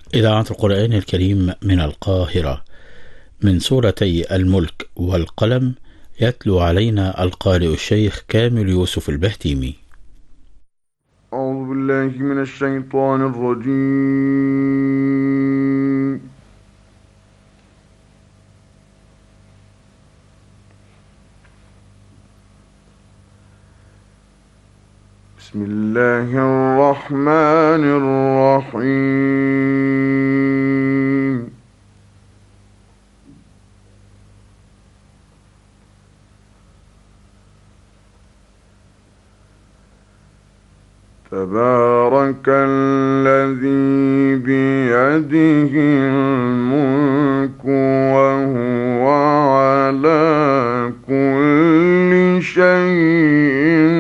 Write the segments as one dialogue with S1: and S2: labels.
S1: إذاعة القرآن الكريم من القاهرة، من سورتي الملك والقلم، يتلو علينا القارئ الشيخ كامل يوسف البهتيمي.
S2: أعوذ بالله من الشيطان الرجيم. بسم الله الرحمن الرحيم. تبارك الذي بيده الملك وهو على كل شيء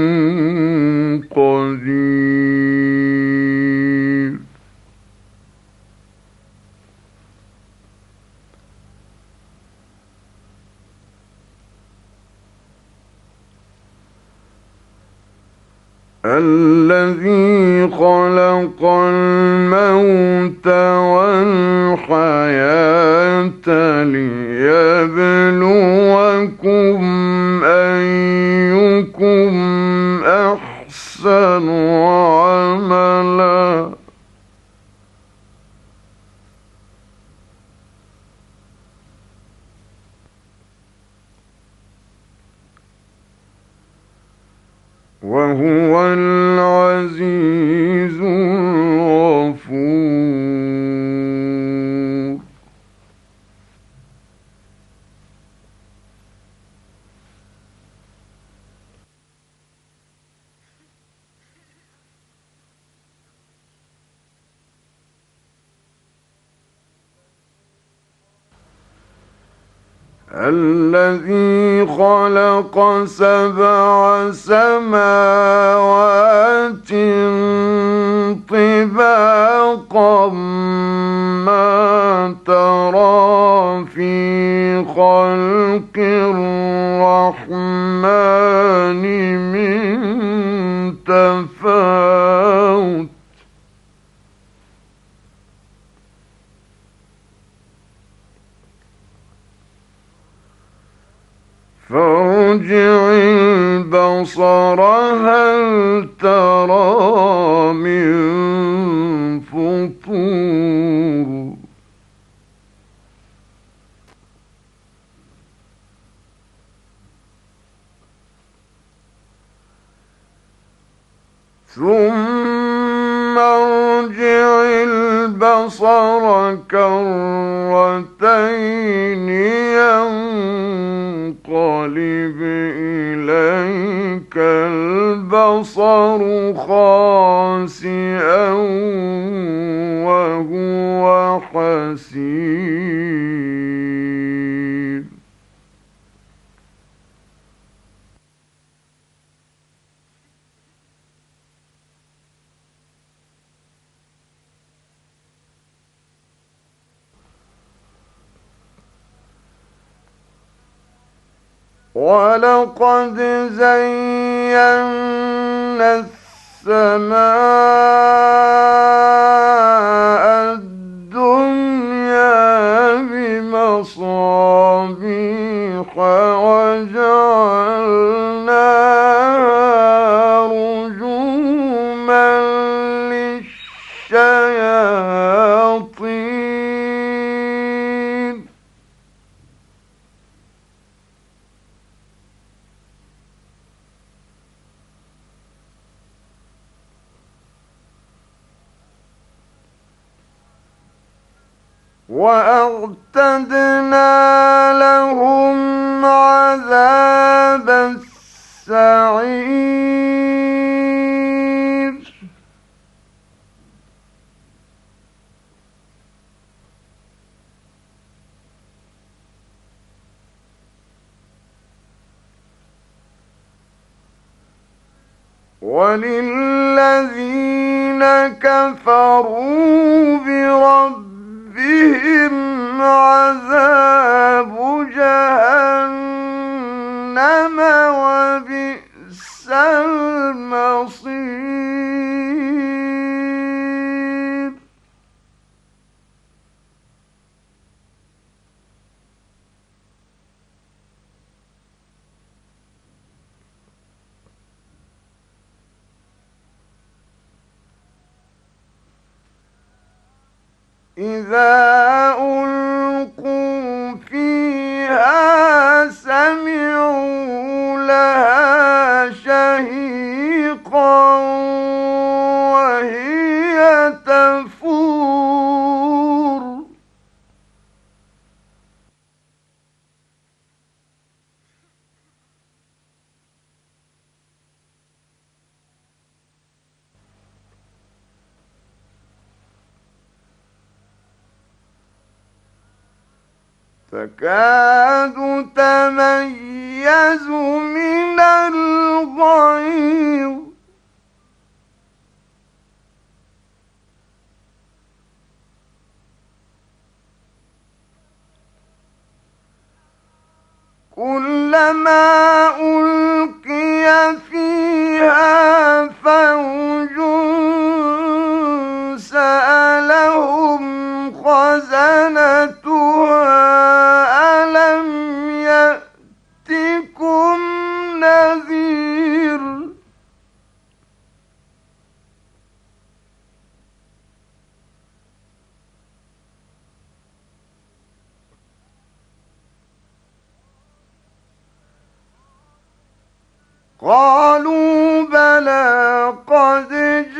S2: قدير. الذي خلق الموت والحياة ليبلوكم أيكم أحسن عملا وهو العزيز الغفور. الذي خلق 7 سماوات طباقا ما ترى في خلق الرحمن من تفاوت فارجع البصر هل ترى من فطور. ثم ارجع البصر كرتين ينقلب إليك البصر خاسئا وهو حسير. ولقد زينا السماء الدنيا بمصابيح وجعلناها رجوما للشياطين وأعتدنا لهم عذاب السعير. وللذين كفروا بربهم عذاب جهنم وبئس المصير. إذا ألقوا فيها سمعوا لها شهيقا وهي تفور تكاد تميز من الغيظ كلما ألقي فيها فوج سألهم خزنتها ألم يأتكم نذير قالوا بلى قد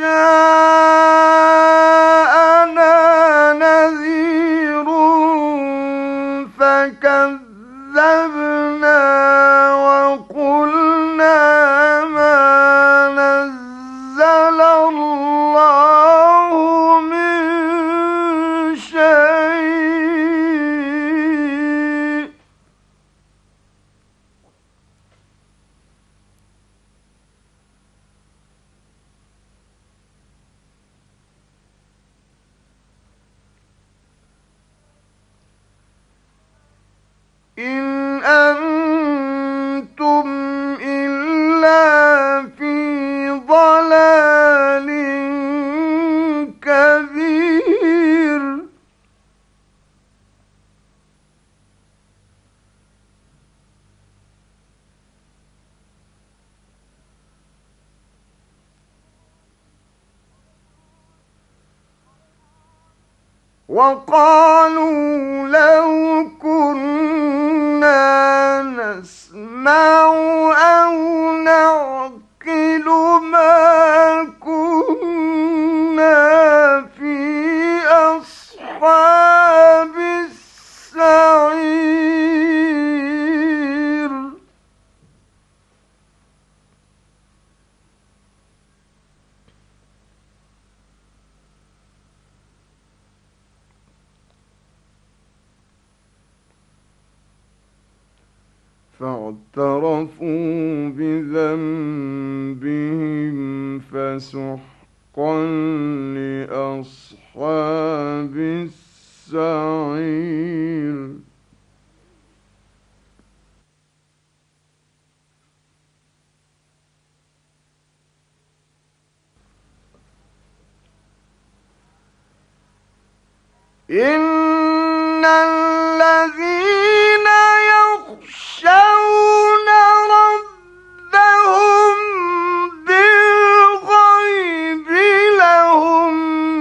S2: جاءنا نذير فكذبنا وقلنا ما نزل الله من شيء إن أنتم إلا في ضلال كبير وقالوا لو كنا نسمع أو نعقل ما كنا في أصحاب السعير فاعترفوا بذنبهم فسحقا لأصحاب السعير إن الذين يخشون ربهم بالغيب لهم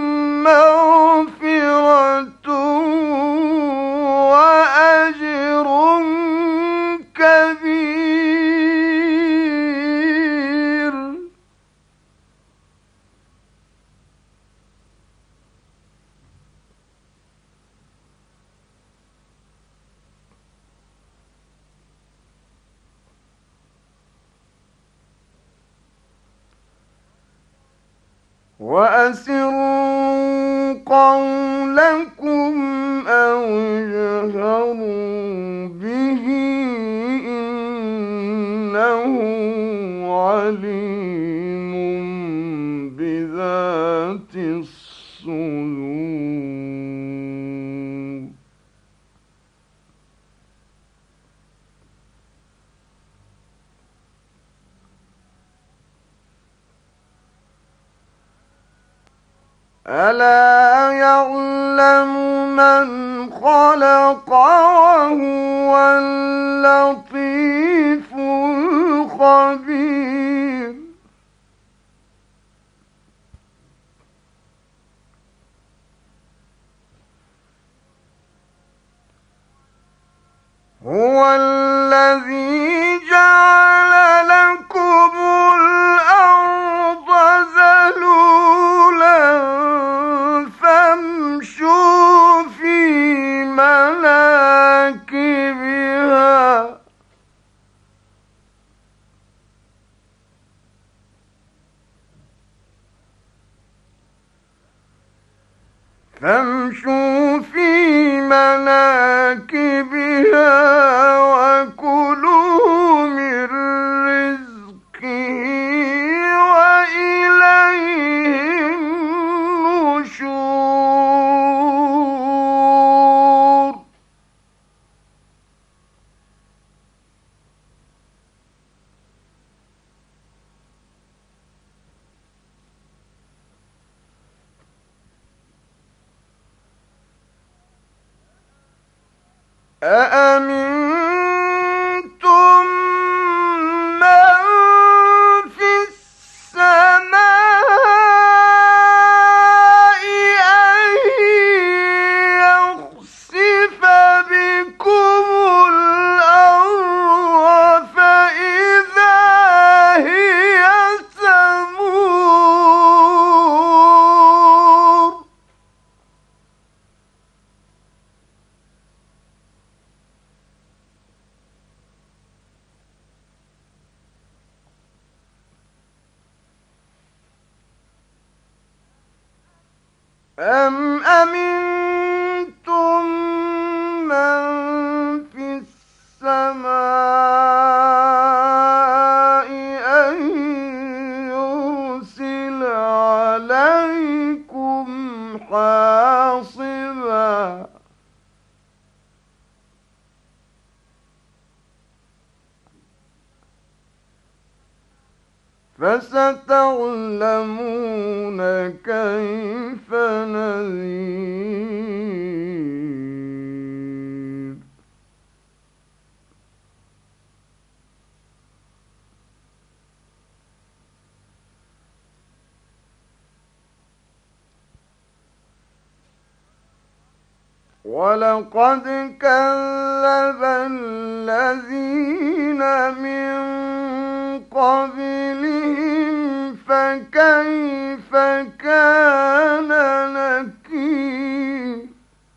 S2: مغفرة وأجر كبير وأسروا قولكم أو جهروا به إنه عليم بذات الصدور ألا يعلم من خلق وهو اللطيف الخبير فامشوا في مناكبها وكلوا من رزقه وإليه النشور أأمنتم من في السماء أن يخسف بكم الأرض فإذا هي تمور أم أمنتم من في السماء أن يرسل عليكم حاصبا فستعلمون كيف نذير ولقد كذب الذين من قبلهم فكيف كان نكير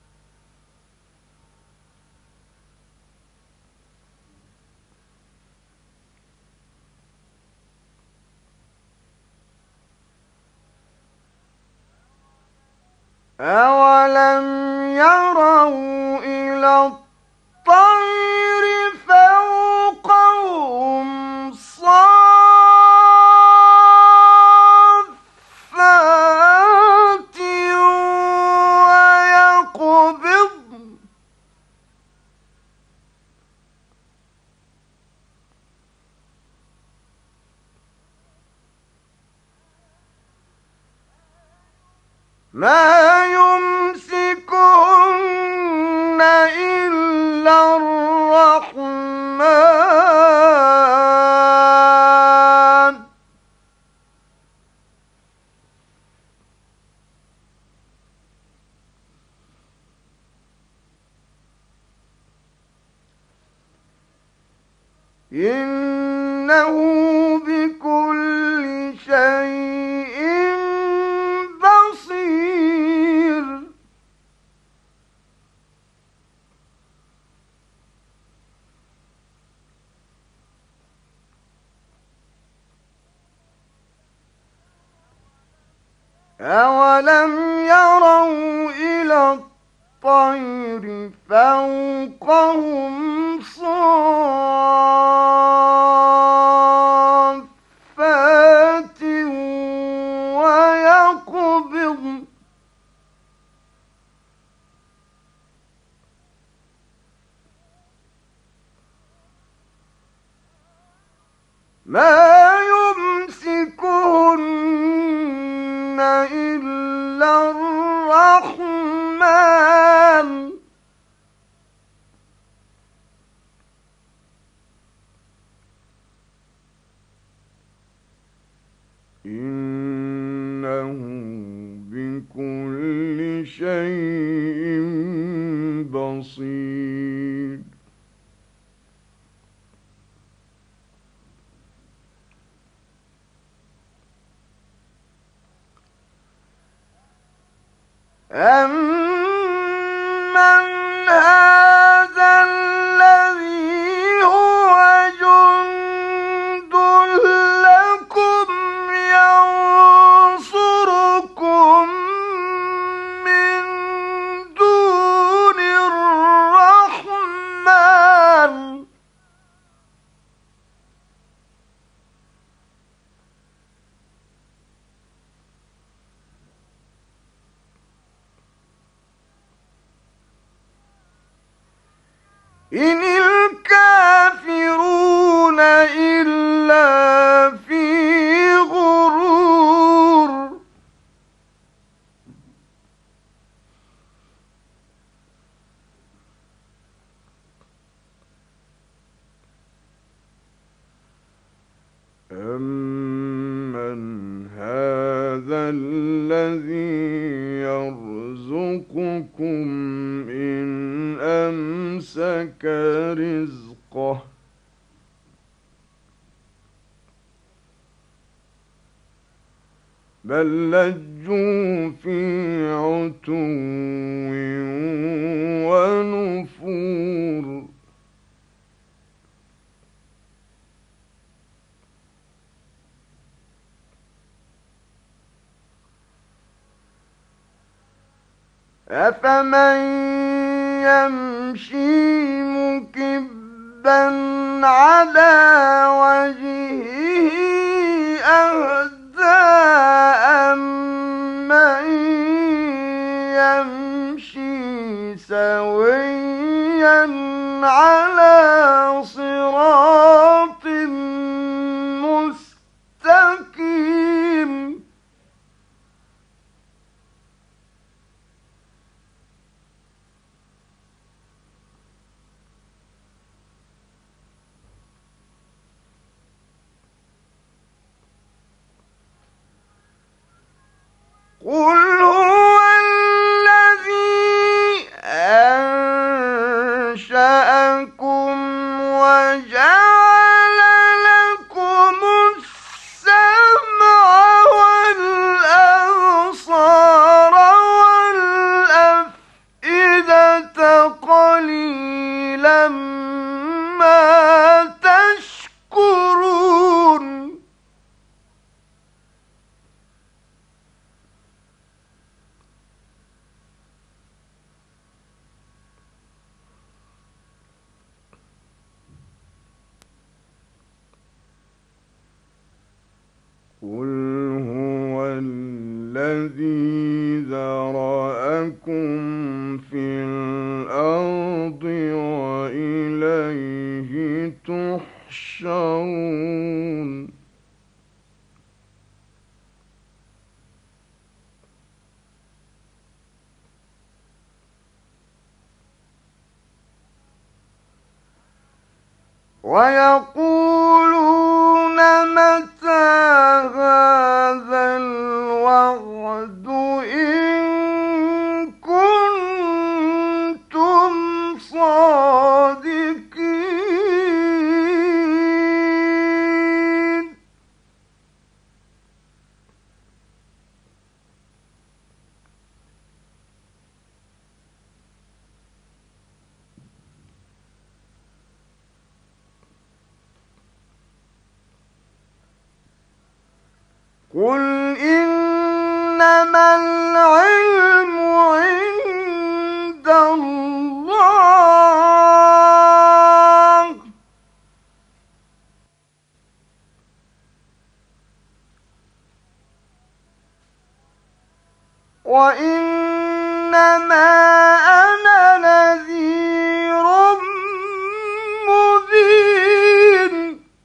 S2: أولم يروا إلى الطير فوقهم صافات ويقبضن ما يمسكهن إلا الرحمن إنه بكل شيء بصير أولم يروا إلى الطير فوقهم صافات ويقبضن ما يمسكهن إلا الرحمن إنه بكل شيء بصير أَمَّنْ هَٰذَا الَّذِي هُوَ جُندٌ لَّكُمْ يَنصُرُكُم مِّن دُونِ الرَّحْمَٰنِ إِنِ الْكَافِرُونَ إِلَّا فِي غُرُورٍ أَمَّنْ هَٰذَا الَّذِي يَرْزُقُكُمْ إِنْ أَمْسَكَ رِزْقَهُ بَل لَّجُّوا فِي عُتُوٍّ وَنُفُورٍ أَفَمَن يَمْشِي مُكِبًّا عَلَىٰ وَجْهِهِ أَهْدَىٰ أَمَّن يَمْشِي سَوِيًّا عَلَىٰ صِرَاطٍ مُّسْتَقِيمٍ قُلْ هُوَ الَّذِي أَنشَأَكُمْ وَجَعَلَ لَكُمُ السَّمْعَ وَالْأَبْصَارَ وَالْأَفْئِدَةَ قَلِيلًا مَّا تَشْكُرُونَ قُلْ هُوَ الَّذِي ذَرَأَكُمْ فِي الْأَرْضِ وَإِلَيْهِ تُحْشَرُونَ وَيَقُولُونَ مَتَىٰ هَٰذَا الْوَعْدُ إِن كُنتُمْ صَادِقِينَ قُلْ إِنَّمَا الْعِلْمُ عِندَ اللَّهِ وَإِنَّمَا أَنَا نَذِيرٌ مُّبِينٌ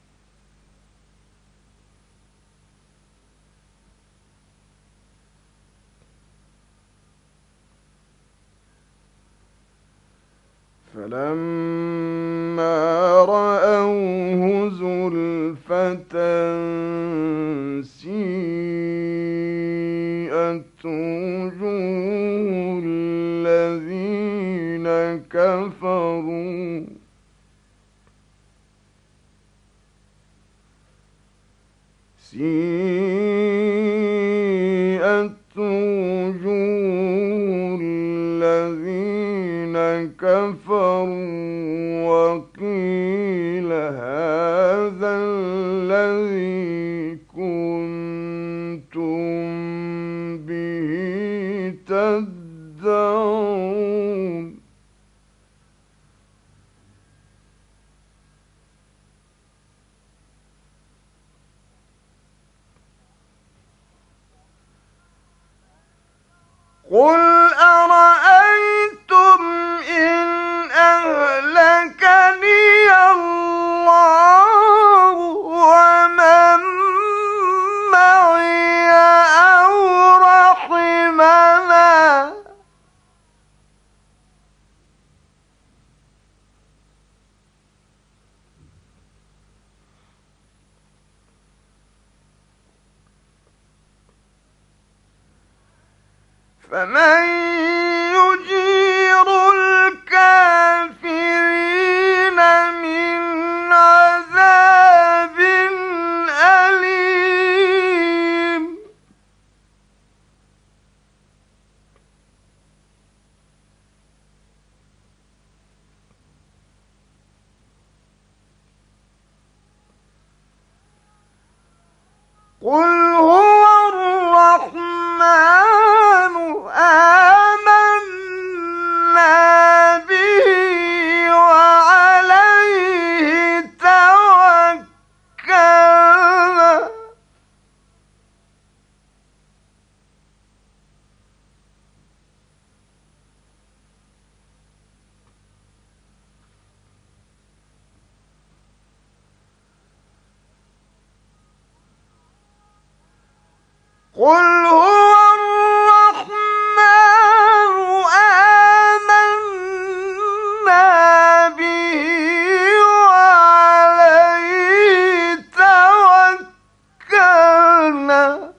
S2: فَلَمَّا رَأَوْهُ زُلْفَةً سِيئَتْ وُجُوهُ الَّذِينَ كَفَرُوا سِيئَتْ وُجُوهُ كفروا وقيل هذا الذي كنتم به تدعون قل أرأيتم إن أهلكني الله ومن معي أو رحمنا فمن يجير الكافرين من عذاب أليم قل هو الرحمن آمنا به وعليه توكلنا قل هو الرحمن آمنا به وعليه توكلنا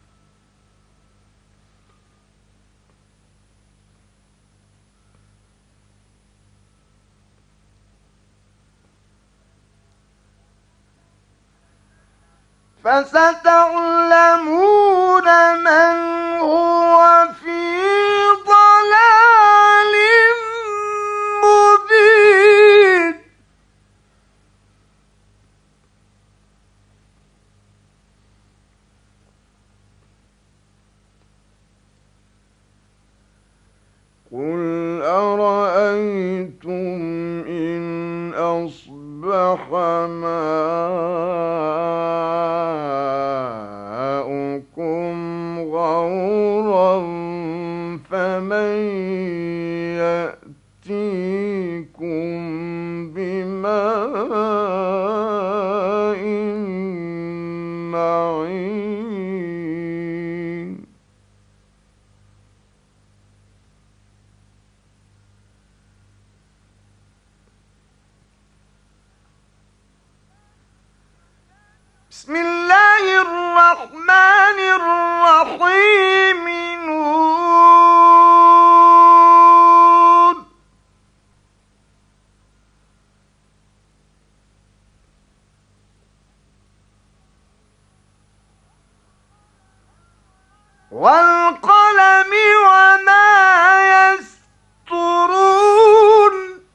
S2: فستعلمون من هو في ضلال مبين قل أرأيتم إن أصبح ماؤكم غورا فمن يأتيكم بماء معين بسم الله الرحمن الرحيم نون والقلم وما يسطرون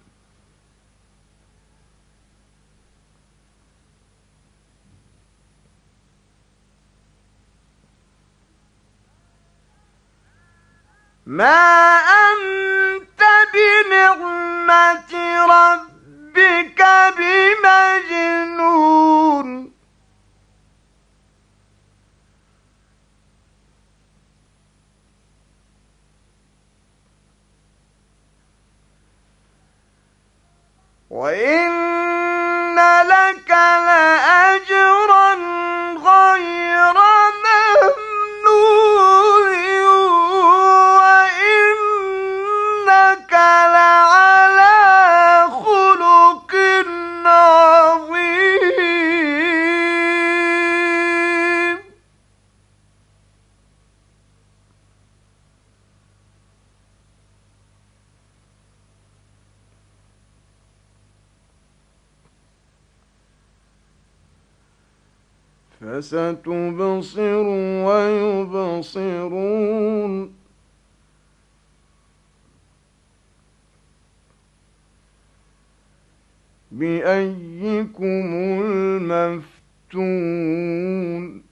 S2: ما أنت بنعمة ربك بمجنون وإن لك لأجرا غير ممنون وإنك لعلى خلق عظيم فستبصر ويبصرون بأيكم المفتون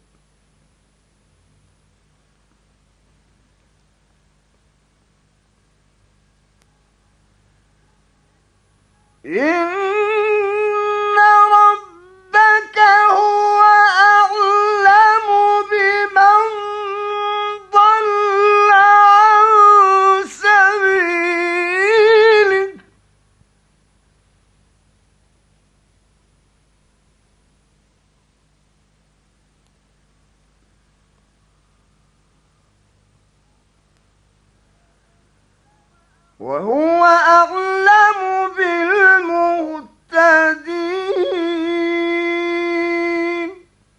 S2: إن ربك هو أعلم بمن ضل عن سبيله وهو أعلم بالمهتدين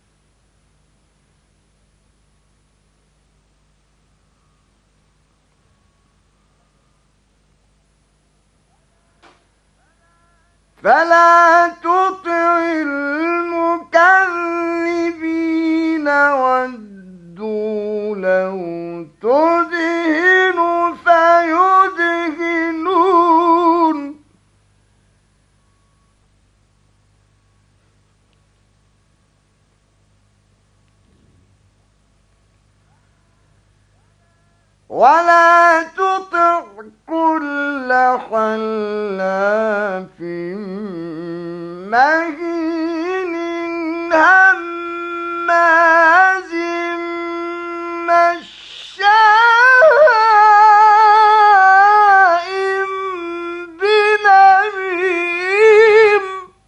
S2: فلا تطع المكذبين ودوا لو تدهن فيدهنون ولا تطع كل حلاف مهين هماز مشاء بنميم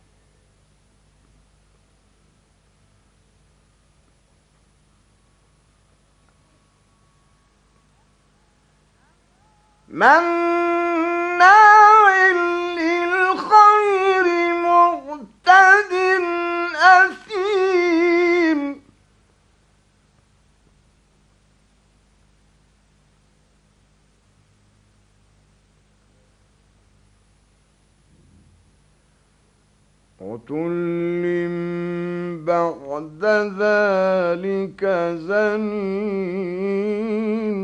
S2: مناع للخير معتد أثيم عتل بعد ذلك زنيم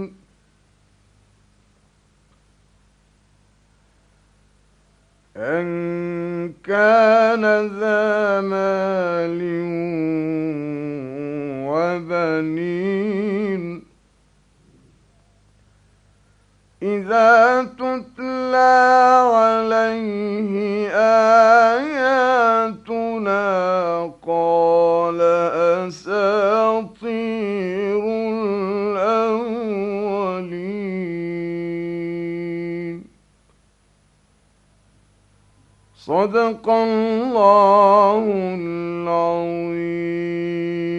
S2: أن كان ذا مال وبنين إذا تتلى عليه آياتنا قال أساطير الأولين صدق الله العظيم.